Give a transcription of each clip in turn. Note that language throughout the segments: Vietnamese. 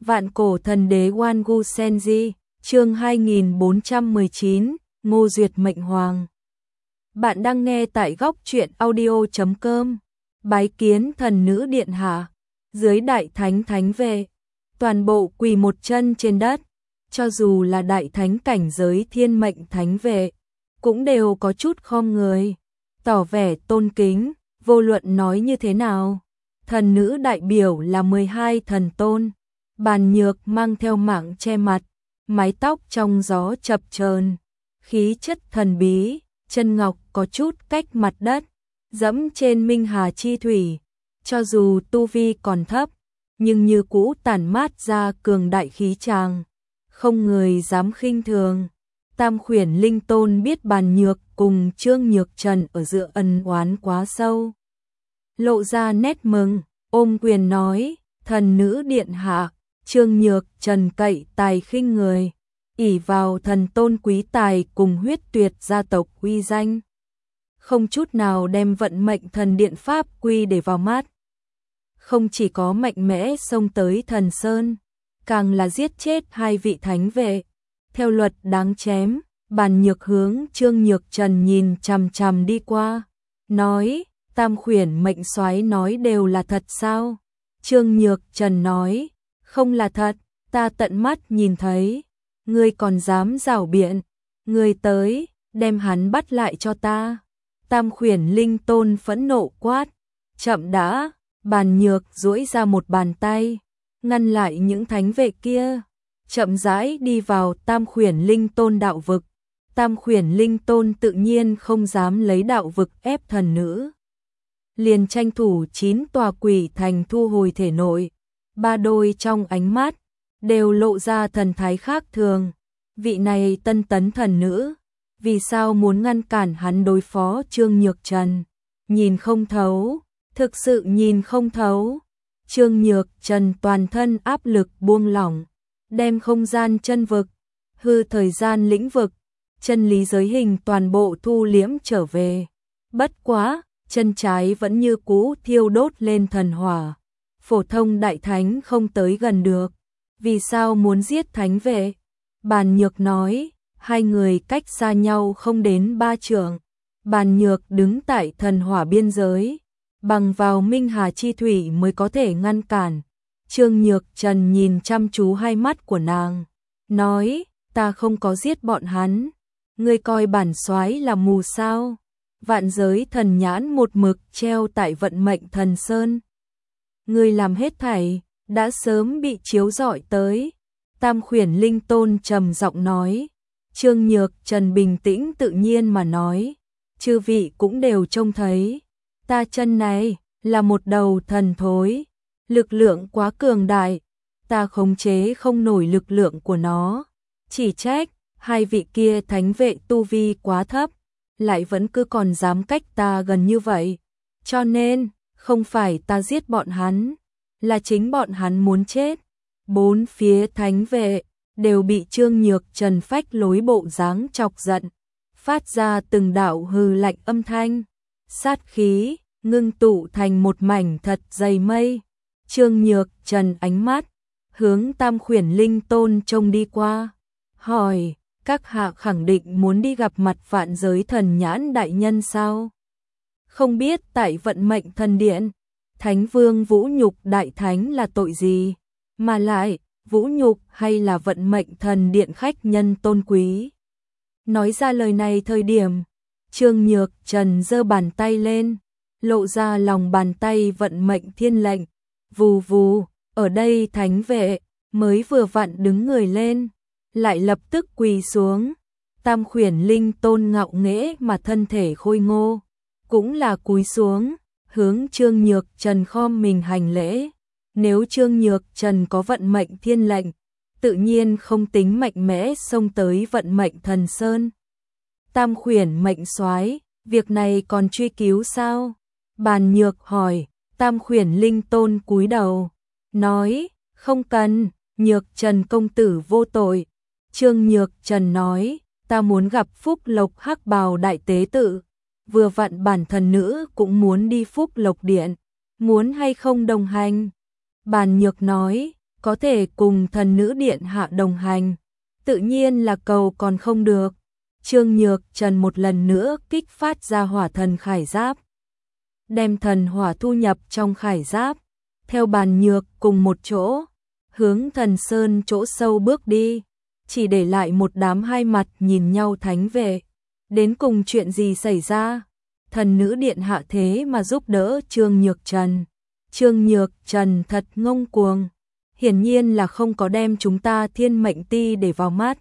Vạn cổ thần đế Wangu Senji, chương 2419, Ngô Duyệt mệnh hoàng. Bạn đang nghe tại góc truyện audio.com. Bái kiến thần nữ điện hạ. Dưới đại thánh thánh về, toàn bộ quỳ một chân trên đất. Cho dù là đại thánh cảnh giới thiên mệnh thánh vệ, cũng đều có chút khom người, tỏ vẻ tôn kính. Vô luận nói như thế nào, thần nữ đại biểu là 12 thần tôn. Bàn Nhược mang theo mạng che mặt, mái tóc trong gió chập chờn, khí chất thần bí, chân ngọc có chút cách mặt đất, dẫm trên minh hà chi thủy. Cho dù tu vi còn thấp, nhưng như cũ tản mát ra cường đại khí tràng, không người dám khinh thường. Tam khuyển linh tôn biết Bàn Nhược cùng Trương Nhược Trần ở giữa ân oán quá sâu, lộ ra nét mừng, ôm quyền nói: thần nữ điện hạ, Trương Nhược Trần cậy tài khinh người, ỷ vào thần tôn quý tài cùng huyết tuyệt gia tộc uy danh, không chút nào đem vận mệnh thần điện pháp quy để vào mắt. Không chỉ có mạnh mẽ xông tới thần sơn, càng là giết chết 2 vị thánh vệ, theo luật đáng chém. Bàn Nhược hướng Trương Nhược Trần nhìn chằm chằm đi qua, nói: Tam khuyển mệnh soái nói đều là thật sao? Trương Nhược Trần nói: không là thật, ta tận mắt nhìn thấy. Ngươi còn dám giảo biện? Ngươi tới, đem hắn bắt lại cho ta. Tam khuyển linh tôn phẫn nộ quát. Chậm đã. Bàn Nhược duỗi ra một bàn tay, ngăn lại những thánh vệ kia, chậm rãi đi vào Tam khuyển linh tôn đạo vực. Tam khuyển linh tôn tự nhiên không dám lấy đạo vực ép thần nữ, liền tranh thủ 9 tòa quỷ thành thu hồi thể nội. 3 đôi trong ánh mắt đều lộ ra thần thái khác thường. Vị này tân tấn thần nữ, vì sao muốn ngăn cản hắn đối phó Trương Nhược Trần? Nhìn không thấu, thực sự nhìn không thấu. Trương Nhược Trần toàn thân áp lực buông lỏng, đem không gian chân vực, hư thời gian lĩnh vực, chân lý giới hình toàn bộ thu liễm trở về. Bất quá, chân trái vẫn như cũ thiêu đốt lên thần hỏa. Phổ thông đại thánh không tới gần được. Vì sao muốn giết thánh vệ? Bàn Nhược nói: 2 người cách xa nhau không đến 3 trượng. Bàn Nhược đứng tại thần hỏa biên giới, bằng vào minh hà chi thủy mới có thể ngăn cản. Trương Nhược Trần nhìn chăm chú 2 mắt của nàng, nói: ta không có giết bọn hắn. Ngươi coi bản soái là mù sao? Vạn giới thần nhãn một mực treo tại vận mệnh thần sơn. Ngươi làm hết thảy đã sớm bị chiếu rọi tới. Tam khuyển linh tôn trầm giọng nói. Trương Nhược Trần bình tĩnh tự nhiên mà nói: chư vị cũng đều trông thấy, ta chân này là một đầu thần thối, lực lượng quá cường đại, ta khống chế không nổi lực lượng của nó. Chỉ trách 2 vị kia thánh vệ tu vi quá thấp, lại vẫn cứ còn dám cách ta gần như vậy. Cho nên, không phải ta giết bọn hắn, là chính bọn hắn muốn chết. 4 phía thánh vệ đều bị Trương Nhược Trần phách lối bộ dáng chọc giận, phát ra từng đạo hừ lạnh âm thanh, sát khí ngưng tụ thành một mảnh thật dày mây. Trương Nhược Trần ánh mắt hướng Tam khuyển linh tôn trông đi qua, hỏi: các hạ khẳng định muốn đi gặp mặt vạn giới thần nhãn đại nhân sao? Không biết tại vận mệnh thần điện, Thánh Vương vũ nhục đại thánh là tội gì? Mà lại, vũ nhục hay là vận mệnh thần điện khách nhân tôn quý? Nói ra lời này thời điểm, Trương Nhược Trần giơ bàn tay lên, lộ ra lòng bàn tay vận mệnh thiên lệnh. Vù vù, ở đây thánh vệ mới vừa vặn đứng người lên, lại lập tức quỳ xuống. Tam khuyển linh tôn ngạo nghễ mà thân thể khôi ngô, cũng là cúi xuống, hướng Trương Nhược Trần khom mình hành lễ. Nếu Trương Nhược Trần có vận mệnh thiên lệnh, tự nhiên không tính mạnh mẽ xông tới vận mệnh thần sơn. Tam khuyển mệnh soái, việc này còn truy cứu sao? Bàn Nhược hỏi. Tam khuyển linh tôn cúi đầu, nói: không cần, Nhược Trần công tử vô tội. Trương Nhược Trần nói: ta muốn gặp Phúc Lộc Hắc Bào đại tế tự, vừa vặn bản thần nữ cũng muốn đi Phúc Lộc điện, muốn hay không đồng hành? Bàn Nhược nói: có thể cùng thần nữ điện hạ đồng hành, tự nhiên là cầu còn không được. Trương Nhược Trần một lần nữa kích phát ra hỏa thần khải giáp, đem thần hỏa thu nhập trong khải giáp, theo Bàn Nhược cùng một chỗ, hướng Thần Sơn chỗ sâu bước đi, chỉ để lại một đám hai mặt nhìn nhau thánh vệ. Đến cùng chuyện gì xảy ra? Thần nữ điện hạ thế mà giúp đỡ Trương Nhược Trần. Trương Nhược Trần thật ngông cuồng, hiển nhiên là không có đem chúng ta Thiên Mệnh Ti để vào mắt.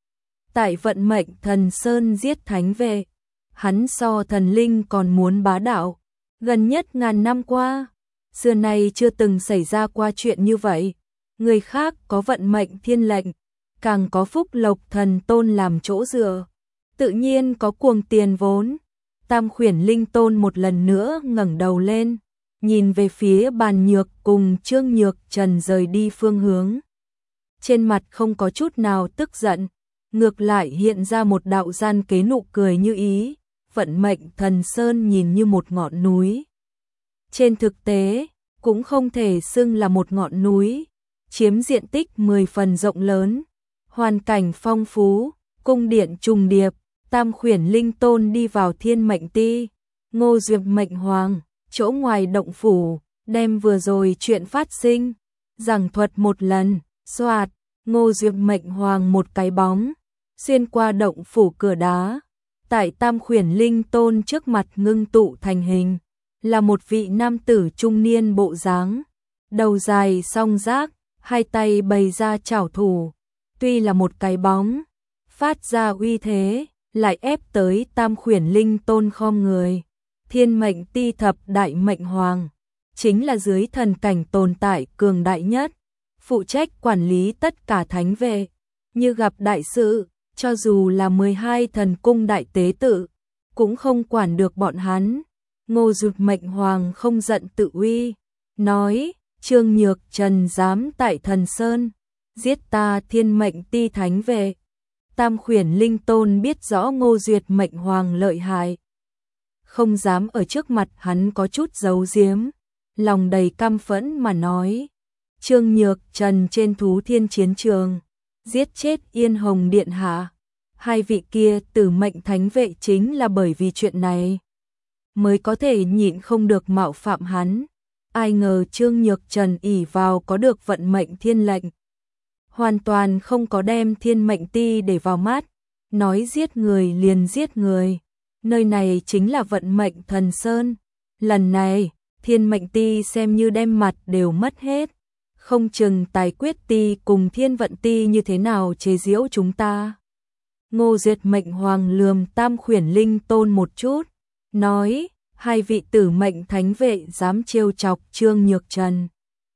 Tại vận mệnh Thần Sơn giết thánh vệ, hắn so thần linh còn muốn bá đạo, gần nhất ngàn năm qua, xưa nay chưa từng xảy ra qua chuyện như vậy. Người khác có vận mệnh thiên lệnh, càng có phúc lộc thần tôn làm chỗ dựa, tự nhiên có cuồng tiền vốn. Tam Khuyển Linh Tôn một lần nữa ngẩng đầu lên, nhìn về phía Bàn Nhược cùng Trương Nhược Trần rời đi phương hướng. Trên mặt không có chút nào tức giận, ngược lại hiện ra một đạo gian kế nụ cười như ý. Vận mệnh Thần Sơn nhìn như một ngọn núi, trên thực tế cũng không thể xưng là một ngọn núi, chiếm diện tích 10 phần rộng lớn, hoàn cảnh phong phú, cung điện trùng điệp. Tam Khuyển Linh Tôn đi vào Thiên Mệnh Ti, Ngô Duyệt Mệnh Hoàng, chỗ ngoài động phủ, đem vừa rồi chuyện phát sinh, giảng thuật một lần. Xoạt, Ngô Duyệt Mệnh Hoàng một cái bóng, xuyên qua động phủ cửa đá, tại Tam Khuyển Linh Tôn trước mặt ngưng tụ thành hình, là một vị nam tử trung niên bộ dáng, đầu dài song giác, hai tay bày ra trảo thủ, tuy là một cái bóng, phát ra uy thế, lại ép tới Tam Khuyển Linh Tôn khom người. Thiên Mệnh Ti thập đại mệnh hoàng, chính là dưới thần cảnh tồn tại cường đại nhất, phụ trách quản lý tất cả thánh vệ, như gặp đại sự, cho dù là 12 thần cung đại tế tự, cũng không quản được bọn hắn. Ngô Duyệt Mệnh Hoàng không giận tự uy, nói, Trương Nhược Trần dám tại Thần Sơn giết ta Thiên Mệnh Ti thánh vệ. Tam Khuyển Linh Tôn biết rõ Ngô Duyệt Mệnh Hoàng lợi hại, không dám ở trước mặt hắn có chút giấu giếm, lòng đầy căm phẫn mà nói, Trương Nhược Trần trên Thú Thiên chiến trường giết chết Yên Hồng điện hạ, hai vị kia tử mệnh thánh vệ chính là bởi vì chuyện này mới có thể nhịn không được mạo phạm hắn. Ai ngờ Trương Nhược Trần ỷ vào có được vận mệnh thiên lệnh, hoàn toàn không có đem Thiên Mệnh Ti để vào mắt, nói giết người liền giết người. Nơi này chính là vận mệnh Thần Sơn, lần này Thiên Mệnh Ti xem như đem mặt đều mất hết, không chừng Tài Quyết Ti cùng Thiên Vận Ti như thế nào chế giễu chúng ta. Ngô Duyệt Mệnh Hoàng lườm Tam Khuyển Linh Tôn một chút, nói, hai vị tử mệnh thánh vệ dám trêu chọc Trương Nhược Trần,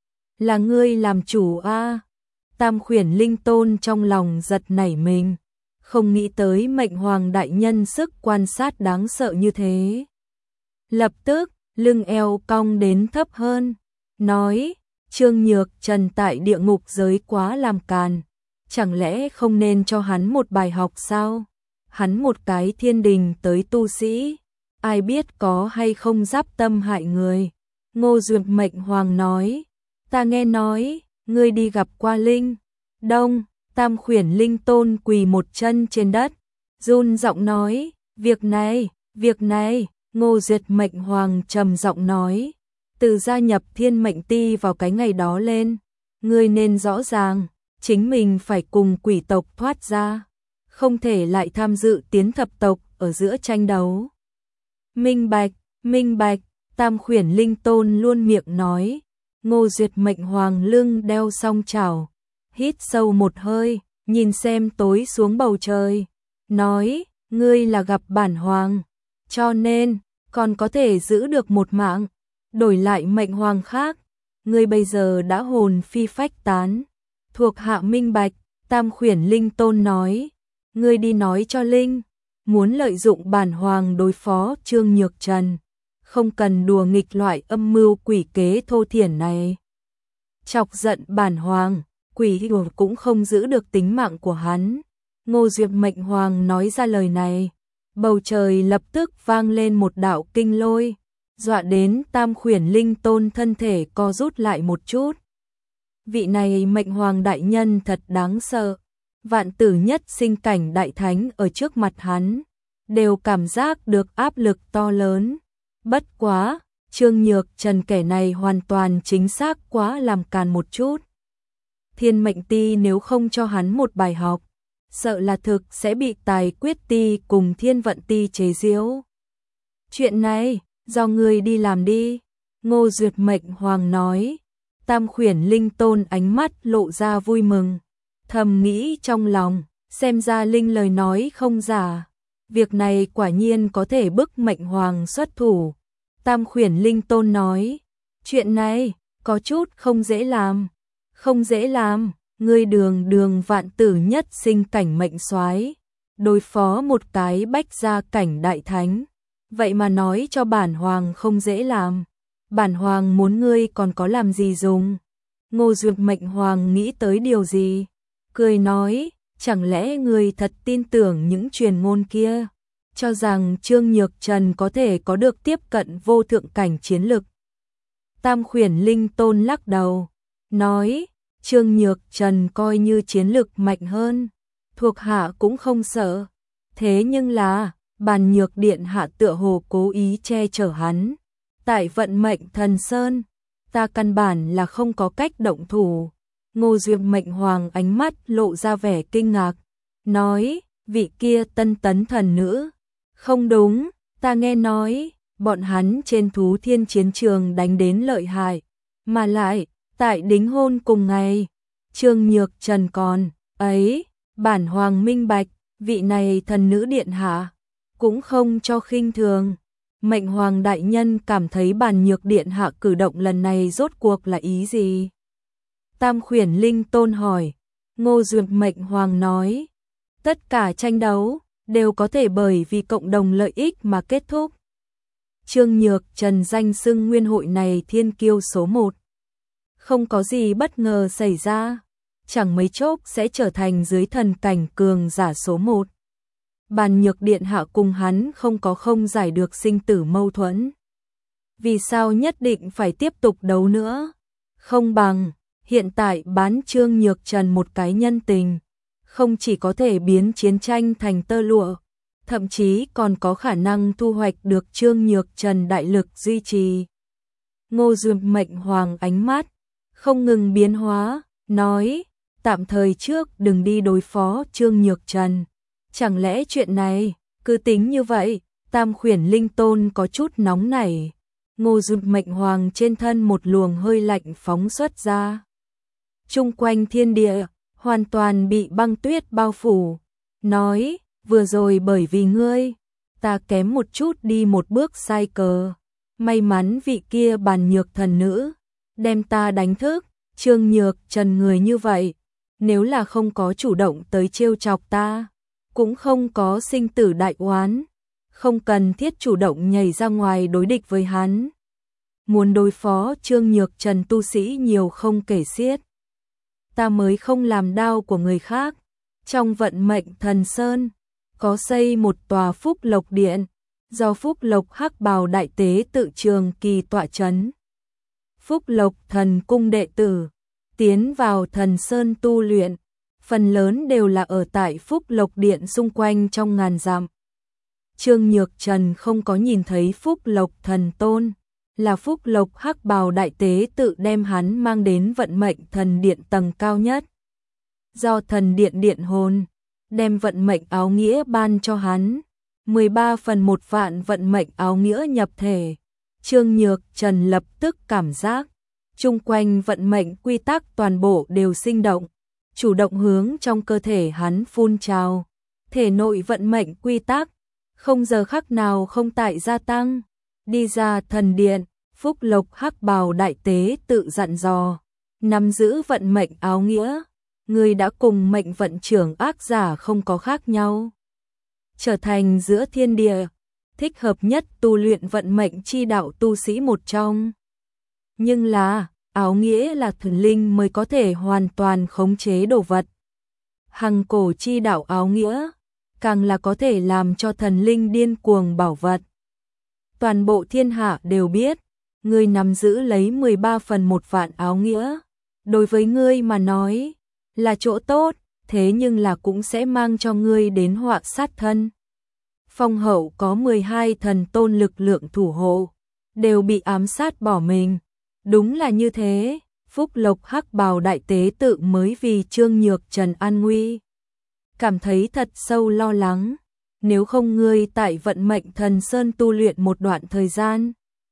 là ngươi làm chủ a? Tam Khuyển Linh Tôn trong lòng giật nảy mình, không nghĩ tới Mệnh Hoàng đại nhân sức quan sát đáng sợ như thế. Lập tức, lưng eo cong đến thấp hơn, nói, Trương Nhược Trần tại địa ngục giới quá làm càn, chẳng lẽ không nên cho hắn một bài học sao? Hắn một cái thiên đình tới tu sĩ, ai biết có hay không giáp tâm hại người. Ngô Duyệt Mệnh Hoàng nói, ta nghe nói, ngươi đi gặp qua Linh Đông. Tam Khuyển Linh Tôn quỳ một chân trên đất, run giọng nói, việc này, Ngô Duyệt Mệnh Hoàng trầm giọng nói, từ gia nhập Thiên Mệnh Ti vào cái ngày đó lên, ngươi nên rõ ràng, chính mình phải cùng quỷ tộc thoát ra, không thể lại tham dự tiến thập tộc ở giữa tranh đấu. Minh bạch, Tam Khuyển Linh Tôn luôn miệng nói. Ngô Duyệt Mệnh Hoàng lưng đeo song chảo, hít sâu một hơi, nhìn xem tối xuống bầu trời, nói, ngươi là gặp bản hoàng, cho nên, còn có thể giữ được một mạng, đổi lại mệnh hoàng khác, ngươi bây giờ đã hồn phi phách tán. Thuộc hạ minh bạch. Tam Khuyển Linh Tôn nói, ngươi đi nói cho Linh, muốn lợi dụng bản hoàng đối phó Trương Nhược Trần, không cần đùa nghịch loại âm mưu quỷ kế thô thiển này. Chọc giận bản hoàng, quỷ đùa cũng không giữ được tính mạng của hắn. Ngô Duyệt Mệnh Hoàng nói ra lời này, bầu trời lập tức vang lên một đạo kinh lôi, dọa đến Tam Khuyển Linh Tôn thân thể co rút lại một chút. vị này Mệnh Hoàng đại nhân thật đáng sợ. Vạn tử nhất sinh cảnh đại thánh ở trước mặt hắn, đều cảm giác được áp lực to lớn. Bất quá, Trương Nhược Trần kẻ này hoàn toàn chính xác quá làm càn một chút. Thiên Mệnh Ti nếu không cho hắn một bài học, sợ là thực sẽ bị Tài Quyết Ti cùng Thiên Vận Ti chế giễu. Chuyện này, do người đi làm đi, Ngô Duyệt Mệnh Hoàng nói. Tam Khuyển Linh Tôn ánh mắt lộ ra vui mừng, thầm nghĩ trong lòng, xem ra Linh lời nói không giả. Việc này quả nhiên có thể bức Mệnh Hoàng xuất thủ. Tam Khuyển Linh Tôn nói, chuyện này có chút không dễ làm. Không dễ làm, ngươi đường vạn tử nhất sinh cảnh mệnh soái, đối phó một cái bách gia cảnh đại thánh. Vậy mà nói cho bản hoàng không dễ làm. Bản hoàng muốn ngươi còn có làm gì dùng. Ngô Duyệt Mệnh Hoàng nghĩ tới điều gì, cười nói, chẳng lẽ ngươi thật tin tưởng những truyền ngôn kia, cho rằng Trương Nhược Trần có thể có được tiếp cận vô thượng cảnh chiến lực. Tam Khuyển Linh Tôn lắc đầu, nói, Trương Nhược Trần coi như chiến lực mạnh hơn, thuộc hạ cũng không sợ. Thế nhưng là, Bàn Nhược Điện hạ tựa hồ cố ý che chở hắn. Tại Vận Mệnh Thần Sơn, ta căn bản là không có cách động thủ. Ngô Duyệt Mệnh Hoàng ánh mắt lộ ra vẻ kinh ngạc, nói, vị kia Tân Tấn thần nữ. Không đúng, ta nghe nói, bọn hắn trên Thú Thiên chiến trường đánh đến lợi hại, mà lại, tại đính hôn cùng ngày, Trương Nhược Trần còn, ấy, bản hoàng minh bạch, vị này thần nữ điện hạ, cũng không cho khinh thường. Mệnh Hoàng đại nhân cảm thấy Bàn Nhược điện hạ cử động lần này rốt cuộc là ý gì? Tam Khuyển Linh Tôn hỏi. Ngô Duyệt Mệnh Hoàng nói, tất cả tranh đấu đều có thể bởi vì cộng đồng lợi ích mà kết thúc. Trương Nhược Trần danh xưng nguyên hội này thiên kiêu số 1. Không có gì bất ngờ xảy ra, chẳng mấy chốc sẽ trở thành dưới thần cảnh cường giả số 1. Bàn Nhược điện hạ cùng hắn không có không giải được sinh tử mâu thuẫn. Vì sao nhất định phải tiếp tục đấu nữa? Không bằng, hiện tại bán Trương Nhược Trần một cái nhân tình, không chỉ có thể biến chiến tranh thành tơ lụa, thậm chí còn có khả năng thu hoạch được Trương Nhược Trần đại lực duy trì. Ngô Duyệt Mệnh Hoàng ánh mắt không ngừng biến hóa, nói, tạm thời trước đừng đi đối phó Trương Nhược Trần. Chẳng lẽ chuyện này, cứ tính như vậy? Tam Khuyển Linh Tôn có chút nóng nảy. Ngô Duyệt Mệnh Hoàng trên thân một luồng hơi lạnh phóng xuất ra. Chung quanh thiên địa, hoàn toàn bị băng tuyết bao phủ. Nói, vừa rồi bởi vì ngươi, ta kém một chút đi một bước sai cờ. May mắn vị kia Bàn Nhược thần nữ, đem ta đánh thức. Trương Nhược Trần người như vậy, nếu là không có chủ động tới trêu chọc ta, cũng không có sinh tử đại oán, không cần thiết chủ động nhảy ra ngoài đối địch với hắn. Muốn đối phó Trương Nhược Trần tu sĩ nhiều không kể xiết. Ta mới không làm đao của người khác. Trong Vận Mệnh Thần Sơn, có xây một tòa Phúc Lộc Điện, do Phúc Lộc Hắc Bào đại tế tự Trường Kỳ tọa trấn. Phúc Lộc Thần cung đệ tử tiến vào Thần Sơn tu luyện, phần lớn đều là ở tại Phúc Lộc Điện xung quanh trong ngàn dặm. Trương Nhược Trần không có nhìn thấy Phúc Lộc Thần Tôn, là Phúc Lộc Hắc Bào đại tế tự đem hắn mang đến Vận Mệnh Thần Điện tầng cao nhất. Do Thần Điện điện hồn đem vận mệnh áo nghĩa ban cho hắn, 13/1 vạn vận mệnh áo nghĩa nhập thể. Trương Nhược Trần lập tức cảm giác chung quanh vận mệnh quy tắc toàn bộ đều sinh động, chủ động hướng trong cơ thể hắn phun trào. Thể nội vận mệnh quy tắc không giờ khắc nào không tại gia tăng. Đi ra thần điện, Phúc Lộc Hắc Bào đại tế tự dặn dò, nắm giữ vận mệnh áo nghĩa, người đã cùng mệnh vận trưởng ác giả không có khác nhau, trở thành giữa thiên địa thích hợp nhất tu luyện vận mệnh chi đạo tu sĩ một trong. Nhưng là, áo nghĩa là thần linh mới có thể hoàn toàn khống chế đồ vật. Hằng cổ chi đạo áo nghĩa, càng là có thể làm cho thần linh điên cuồng bảo vật. Toàn bộ thiên hạ đều biết, người nắm giữ lấy 13/1 vạn áo nghĩa, đối với ngươi mà nói là chỗ tốt, thế nhưng là cũng sẽ mang cho ngươi đến họa sát thân. Phong hậu có 12 thần tôn lực lượng thủ hộ, đều bị ám sát bỏ mình. Đúng là như thế, Phúc Lộc Hắc Bào đại tế tự mới vì Trương Nhược Trần an nguy cảm thấy thật sâu lo lắng, nếu không ngươi tại vận mệnh thần sơn tu luyện một đoạn thời gian,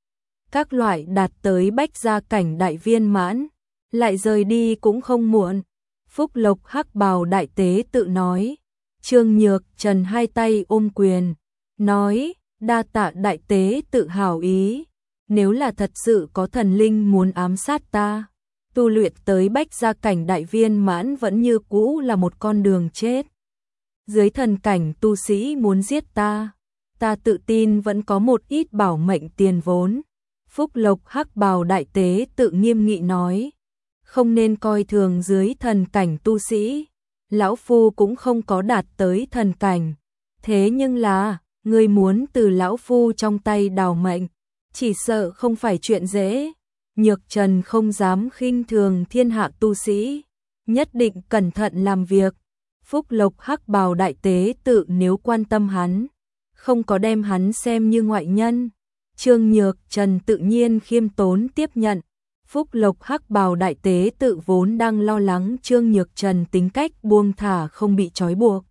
các loại đạt tới bách gia cảnh đại viên mãn, lại rời đi cũng không muộn. Phúc Lộc Hắc Bào đại tế tự nói. Trương Nhược Trần hai tay ôm quyền, nói, đa tạ đại tế tự hảo ý, nếu là thật sự có thần linh muốn ám sát ta, tu luyện tới bách gia cảnh đại viên mãn vẫn như cũ là một con đường chết. Dưới thần cảnh tu sĩ muốn giết ta tự tin vẫn có một ít bảo mệnh tiền vốn. Phúc Lộc Hắc Bào đại tế tự nghiêm nghị nói, không nên coi thường dưới thần cảnh tu sĩ, lão phu cũng không có đạt tới thần cảnh, thế nhưng là, ngươi muốn từ lão phu trong tay đào mệnh, chỉ sợ không phải chuyện dễ. Nhược Trần không dám khinh thường thiên hạ tu sĩ, nhất định cẩn thận làm việc. Phúc Lộc Hắc Bào đại tế tự nếu quan tâm hắn, không có đem hắn xem như ngoại nhân. Trương Nhược Trần tự nhiên khiêm tốn tiếp nhận. Phúc Lộc Hắc Bào đại tế tự vốn đang lo lắng Trương Nhược Trần tính cách buông thả không bị trói buộc,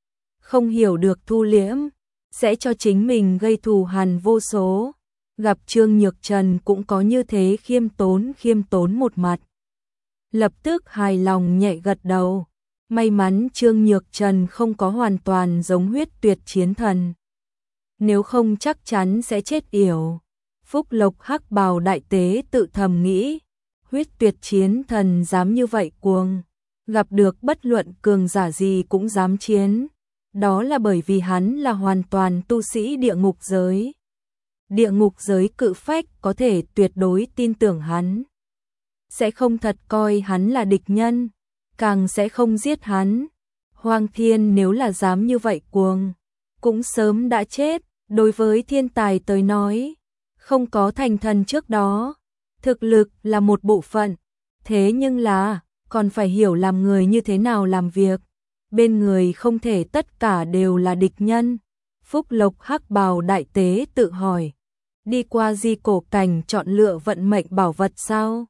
không hiểu được thu liễm, sẽ cho chính mình gây thù hằn vô số. Gặp Trương Nhược Trần cũng có như thế khiêm tốn một mặt, lập tức hài lòng nhẹ gật đầu. May mắn Trương Nhược Trần không có hoàn toàn giống huyết tuyệt chiến thần, nếu không chắc chắn sẽ chết yểu. Phúc Lộc Hắc Bào đại tế tự thầm nghĩ, huyết tuyệt chiến thần dám như vậy cuồng, gặp được bất luận cường giả gì cũng dám chiến, đó là bởi vì hắn là hoàn toàn tu sĩ địa ngục giới. Địa ngục giới cự phách có thể tuyệt đối tin tưởng hắn, sẽ không thật coi hắn là địch nhân, càng sẽ không giết hắn. Hoang Thiên nếu là dám như vậy cuồng, cũng sớm đã chết. Đối với thiên tài tới nói, không có thành thần trước đó, thực lực là một bộ phận, thế nhưng là, còn phải hiểu làm người như thế nào làm việc, bên người không thể tất cả đều là địch nhân. Phúc Lộc Hắc Bào đại tế tự hỏi, đi qua di cổ cảnh chọn lựa vận mệnh bảo vật sao?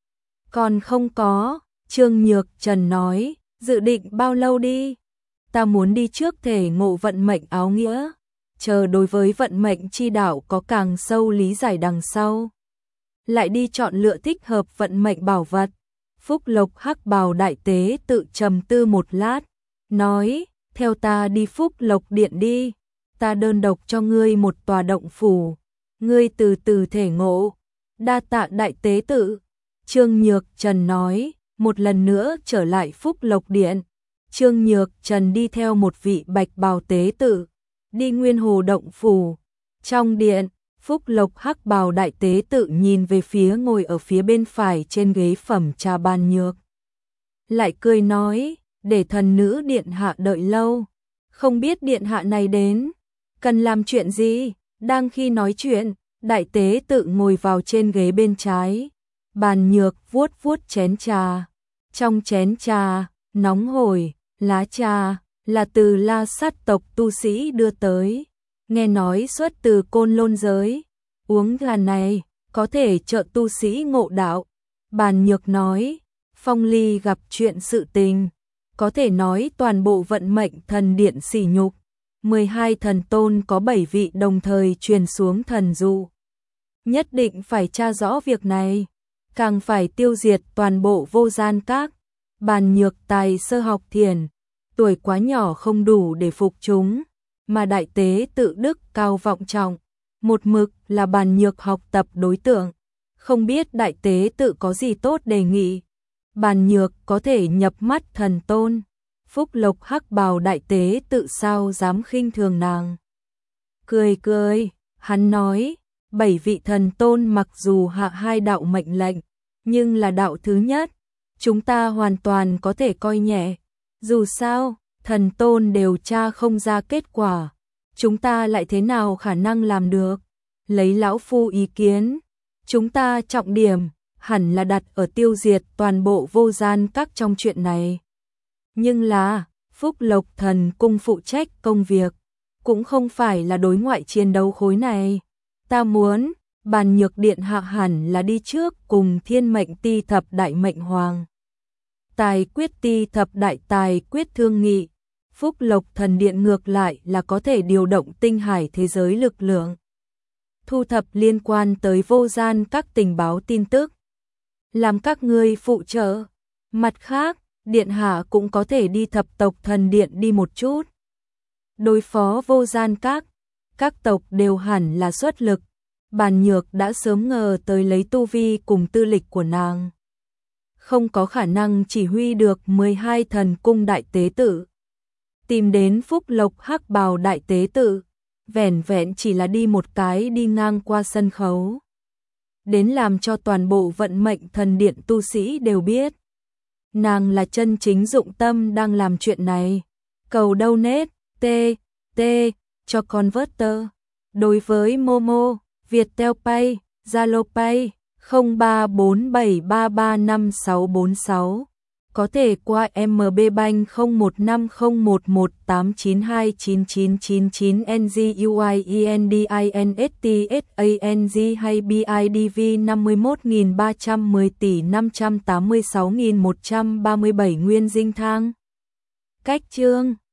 Còn không có. Trương Nhược Trần nói, dự định bao lâu đi? Ta muốn đi trước thể ngộ vận mệnh áo nghĩa, chờ đối với vận mệnh chi đạo có càng sâu lý giải đằng sau, lại đi chọn lựa thích hợp vận mệnh bảo vật. Phúc Lộc Hắc Bào đại tế tự trầm tư một lát, nói, theo ta đi Phúc Lộc Điện đi, ta đơn độc cho ngươi một tòa động phủ, ngươi từ từ thể ngộ. Đa tạ đại tế tự. Trương Nhược Trần nói, một lần nữa trở lại Phúc Lộc Điện. Trương Nhược Trần đi theo một vị bạch bào tế tự, đi Nguyên Hồ động phủ. Trong điện, Phúc Lộc Hắc Bào đại tế tự nhìn về phía ngồi ở phía bên phải trên ghế phẩm trà Bàn Nhược, lại cười nói, để thần nữ điện hạ đợi lâu, không biết điện hạ này đến cần làm chuyện gì. Đang khi nói chuyện, đại tế tự ngồi vào trên ghế bên trái, Bàn Nhược vuốt vuốt chén trà, trong chén trà nóng hổi, lá trà là từ La Sát tộc tu sĩ đưa tới, nghe nói xuất từ Côn Lôn giới, uống trà này có thể trợ tu sĩ ngộ đạo. Bàn Nhược nói, Phong Ly gặp chuyện sự tình, có thể nói toàn bộ vận mệnh thần điện sỉ nhục, 12 thần tôn có 7 vị đồng thời truyền xuống thần dụ, nhất định phải tra rõ việc này, càng phải tiêu diệt toàn bộ Vô Gian Các. Bàn Nhược tài sơ học thiền, tuổi quá nhỏ không đủ để phục chúng, mà đại tế tự đức cao vọng trọng, một mực là Bàn Nhược học tập đối tượng, không biết đại tế tự có gì tốt đề nghị. Bàn Nhược có thể nhập mắt thần tôn, Phúc Lộc Hắc Bào đại tế tự sao dám khinh thường nàng. Cười cười, hắn nói, 7 vị thần tôn mặc dù hạ 2 đạo mệnh lệnh, nhưng là đạo thứ nhất, chúng ta hoàn toàn có thể coi nhẹ. Dù sao, thần tôn điều tra không ra kết quả, chúng ta lại thế nào khả năng làm được. Lấy lão phu ý kiến, chúng ta trọng điểm hẳn là đặt ở tiêu diệt toàn bộ vô gian các trong chuyện này. Nhưng là, Phúc Lộc Thần Cung phụ trách công việc, cũng không phải là đối ngoại chiến đấu khối này. Ta muốn, Bàn Nhược Điện hạ hẳn là đi trước cùng Thiên Mệnh Ti Thập Đại Mệnh Hoàng. Tài quyết Ti Thập Đại Tài quyết thương nghị, Phúc Lộc Thần Điện ngược lại là có thể điều động tinh hải thế giới lực lượng, thu thập liên quan tới vô gian các tình báo tin tức, làm các ngươi phụ trợ. Mặt khác, Điện hạ cũng có thể đi Thập Tộc Thần Điện đi một chút. Đối phó vô gian các tộc đều hẳn là xuất lực. Bàn Nhược đã sớm ngờ tới lấy tu vi cùng tư lịch của nàng, không có khả năng chỉ huy được 12 thần cung đại tế tử. Tìm đến Phúc Lộc Hắc Bào đại tế tử, vẻn vẹn chỉ là đi một cái đi ngang qua sân khấu, đến làm cho toàn bộ vận mệnh thần điện tu sĩ đều biết, nàng là chân chính dụng tâm đang làm chuyện này. Cầu donate TT cho Converter. Đối với Momo, Viettel Pay, Zalo Pay 0347335646, có thể qua MB Bank 015011892999 NGUIENDINSTSANG hay BIDV 51310 tỷ 586.137 nguyên dinh thang. Cách chương